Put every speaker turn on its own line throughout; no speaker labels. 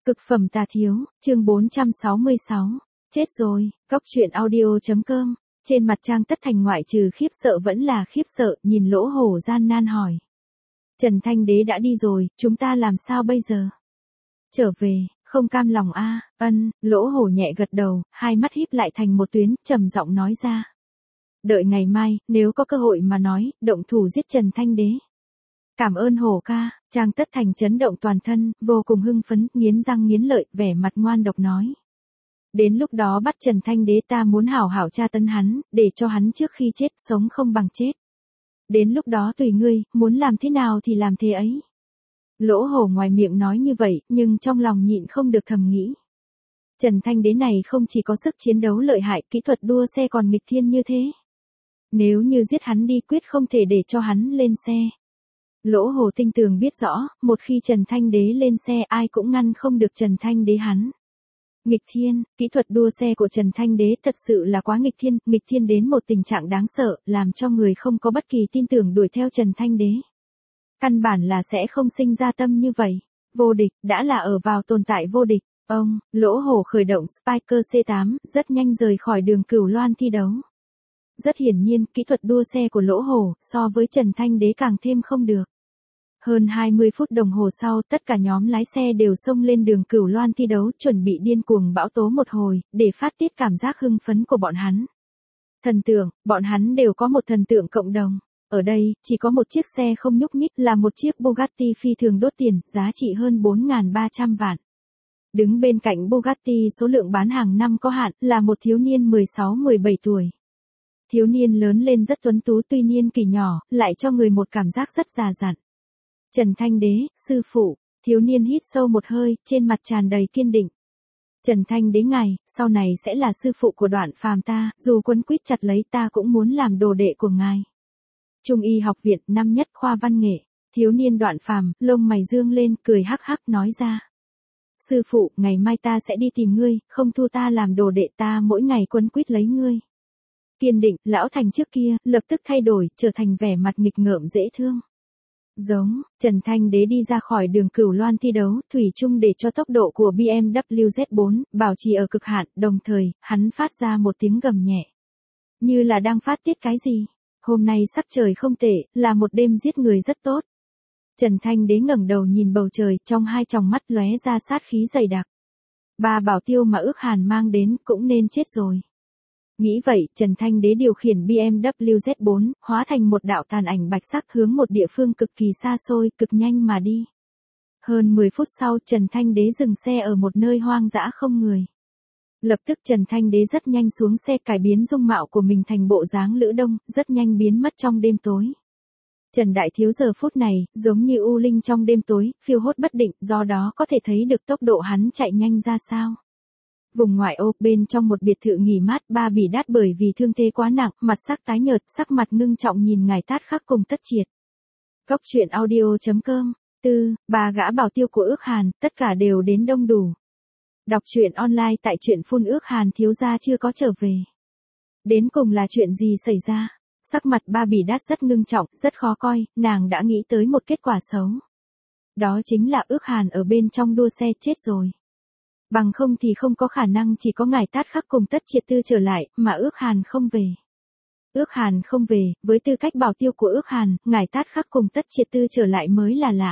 Cực phẩm tà thiếu, chương 466. Chết rồi, Cóc truyện audio.com. Trên mặt Trang Tất Thành ngoại trừ khiếp sợ vẫn là khiếp sợ, nhìn Lỗ Hổ gian nan hỏi. Trần Thanh Đế đã đi rồi, chúng ta làm sao bây giờ? Trở về, không cam lòng a. Lỗ Hổ nhẹ gật đầu, hai mắt híp lại thành một tuyến, trầm giọng nói ra. Đợi ngày mai, nếu có cơ hội mà nói, động thủ giết Trần Thanh Đế. Cảm ơn Hổ ca. Trang Tất Thành chấn động toàn thân, vô cùng hưng phấn, nghiến răng nghiến lợi, vẻ mặt ngoan độc nói. Đến lúc đó bắt Trần Thanh Đế ta muốn hảo hảo tra tấn hắn, để cho hắn trước khi chết sống không bằng chết. Đến lúc đó tùy ngươi, muốn làm thế nào thì làm thế ấy. Lỗ Hổ ngoài miệng nói như vậy, nhưng trong lòng nhịn không được thầm nghĩ. Trần Thanh Đế này không chỉ có sức chiến đấu lợi hại, kỹ thuật đua xe còn nghịch thiên như thế. Nếu như giết hắn đi quyết không thể để cho hắn lên xe. Lỗ Hổ tinh tường biết rõ, một khi Trần Thanh Đế lên xe ai cũng ngăn không được Trần Thanh Đế hắn. Nghịch thiên, kỹ thuật đua xe của Trần Thanh Đế thật sự là quá nghịch thiên đến một tình trạng đáng sợ, làm cho người không có bất kỳ tin tưởng đuổi theo Trần Thanh Đế. Căn bản là sẽ không sinh ra tâm như vậy. Vô địch, đã là ở vào tồn tại vô địch. Lỗ Hổ khởi động Spiker C8, rất nhanh rời khỏi đường Cửu Loan thi đấu. Rất hiển nhiên, kỹ thuật đua xe của Lỗ Hổ, so với Trần Thanh Đế càng thêm không được. Hơn 20 phút đồng hồ sau, tất cả nhóm lái xe đều xông lên đường Cửu Loan thi đấu, chuẩn bị điên cuồng bão tố một hồi, để phát tiết cảm giác hưng phấn của bọn hắn. Thần tượng, bọn hắn đều có một thần tượng cộng đồng. Ở đây, chỉ có một chiếc xe không nhúc nhích, là một chiếc Bugatti phi thường đốt tiền, giá trị hơn 4.300 vạn. Đứng bên cạnh Bugatti số lượng bán hàng năm có hạn, là một thiếu niên 16-17 tuổi. Thiếu niên lớn lên rất tuấn tú, tuy niên kỷ nhỏ, lại cho người một cảm giác rất già dặn. Trần Thanh Đế, sư phụ. Thiếu niên hít sâu một hơi, trên mặt tràn đầy kiên định. Trần Thanh Đế ngài, sau này sẽ là sư phụ của Đoạn Phàm ta, dù quấn quýt chặt lấy ta cũng muốn làm đồ đệ của ngài. Trung y học viện, năm nhất khoa văn nghệ. Thiếu niên Đoạn Phàm, lông mày dương lên, cười hắc hắc nói ra. Sư phụ, ngày mai ta sẽ đi tìm ngươi, không thu ta làm đồ đệ, ta mỗi ngày quấn quýt lấy ngươi. Kiên định, lão thành trước kia, lập tức thay đổi, trở thành vẻ mặt nghịch ngợm dễ thương. Giống, Trần Thanh Đế đi ra khỏi đường Cửu Loan thi đấu, thủy chung để cho tốc độ của BMW Z4, bảo trì ở cực hạn, đồng thời, hắn phát ra một tiếng gầm nhẹ. Như là đang phát tiết cái gì? Hôm nay sắc trời không tệ, là một đêm giết người rất tốt. Trần Thanh Đế ngẩng đầu nhìn bầu trời, trong hai tròng mắt lóe ra sát khí dày đặc. Ba bảo tiêu mà Ước Hàn mang đến, cũng nên chết rồi. Nghĩ vậy, Trần Thanh Đế điều khiển BMW Z4, hóa thành một đạo tàn ảnh bạch sắc hướng một địa phương cực kỳ xa xôi, cực nhanh mà đi. Hơn 10 phút sau, Trần Thanh Đế dừng xe ở một nơi hoang dã không người. Lập tức Trần Thanh Đế rất nhanh xuống xe, cải biến dung mạo của mình thành bộ dáng Lữ Đông, rất nhanh biến mất trong đêm tối. Trần Đại Thiếu giờ phút này, giống như u linh trong đêm tối, phiêu hốt bất định, do đó có thể thấy được tốc độ hắn chạy nhanh ra sao. Vùng ngoại ô, bên trong một biệt thự nghỉ mát, Ba Bỉ Đát bởi vì thương thế quá nặng, mặt sắc tái nhợt, sắc mặt ngưng trọng nhìn ngài Tát Khắc cùng Tất Triệt. Cóc truyện audio.com. Ba gã bảo tiêu của Ước Hàn, tất cả đều đến đông đủ. Đọc truyện online tại truyện phun Ước Hàn thiếu gia chưa có trở về. Đến cùng là chuyện gì xảy ra? Sắc mặt Ba Bỉ Đát rất ngưng trọng, rất khó coi, nàng đã nghĩ tới một kết quả xấu. Đó chính là Ước Hàn ở bên trong đua xe chết rồi. Bằng không thì không có khả năng chỉ có ngài Tát Khắc cùng Tất Triệt Tư trở lại, mà Ước Hàn không về. Ước Hàn không về, với tư cách bảo tiêu của Ước Hàn, ngài Tát Khắc cùng Tất Triệt Tư trở lại mới là lạ.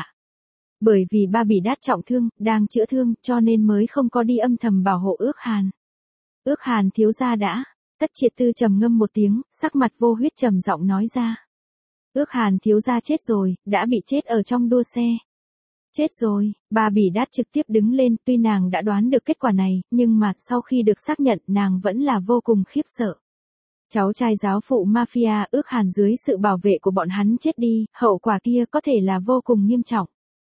Bởi vì Ba Bỉ Đát trọng thương, đang chữa thương, cho nên mới không có đi âm thầm bảo hộ Ước Hàn. Ước Hàn thiếu gia đã. Tất Triệt Tư trầm ngâm một tiếng, sắc mặt vô huyết trầm giọng nói ra. Ước Hàn thiếu gia chết rồi, đã bị chết ở trong đua xe. Chết rồi, Ba Bỉ Đát trực tiếp đứng lên, tuy nàng đã đoán được kết quả này, nhưng mà sau khi được xác nhận nàng vẫn là vô cùng khiếp sợ. Cháu trai giáo phụ mafia Ước Hàn dưới sự bảo vệ của bọn hắn chết đi, hậu quả kia có thể là vô cùng nghiêm trọng.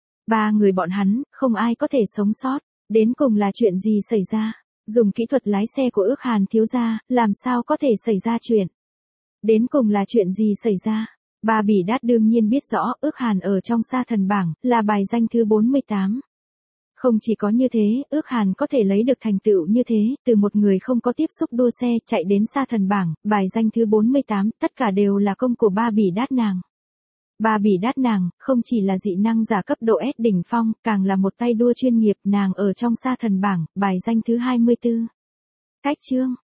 Ba người bọn hắn, không ai có thể sống sót, đến cùng là chuyện gì xảy ra? Dùng kỹ thuật lái xe của Ước Hàn thiếu gia, làm sao có thể xảy ra chuyện? Đến cùng là chuyện gì xảy ra? Ba Bỉ Đát đương nhiên biết rõ Ước Hàn ở trong sa thần bảng, là bài danh thứ 48. Không chỉ có như thế, Ước Hàn có thể lấy được thành tựu như thế, từ một người không có tiếp xúc đua xe, chạy đến sa thần bảng, bài danh thứ 48, tất cả đều là công của Ba Bỉ Đát nàng. Bà Bỉ Đát nàng, không chỉ là dị năng giả cấp độ S đỉnh phong, càng là một tay đua chuyên nghiệp, nàng ở trong sa thần bảng, bài danh thứ 24. Cách chương.